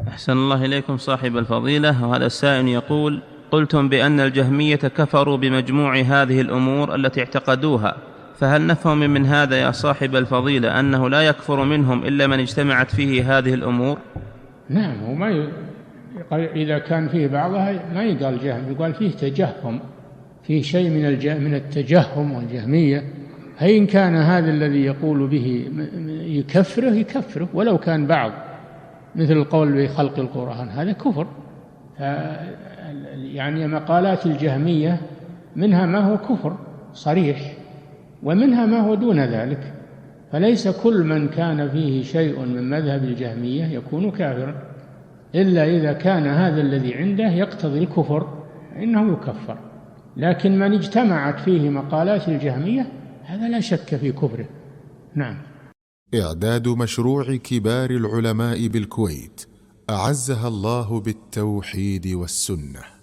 أحسن الله إليكم صاحب الفضيلة. وهذا السائل يقول: قلتم بأن الجهمية كفروا بمجموع هذه الأمور التي اعتقدوها، فهل نفهم من هذا يا صاحب الفضيلة أنه لا يكفر منهم إلا من اجتمعت فيه هذه الأمور؟ نعم، وما إذا كان فيه بعضها ما يقال جهم، يقال فيه تجهم، فيه شيء من التجهم والجهمية. إن كان هذا الذي يقول به يكفره ولو كان بعض، مثل القول بخلق القرآن، هذا كفر. يعني مقالات الجهمية منها ما هو كفر صريح، ومنها ما هو دون ذلك، فليس كل من كان فيه شيء من مذهب الجهمية يكون كافرا، إلا إذا كان هذا الذي عنده يقتضي الكفر إنه يكفر. لكن من اجتمعت فيه مقالات الجهمية هذا لا شك في كفره. نعم. إعداد مشروع كبار العلماء بالكويت أعزها الله بالتوحيد والسنة.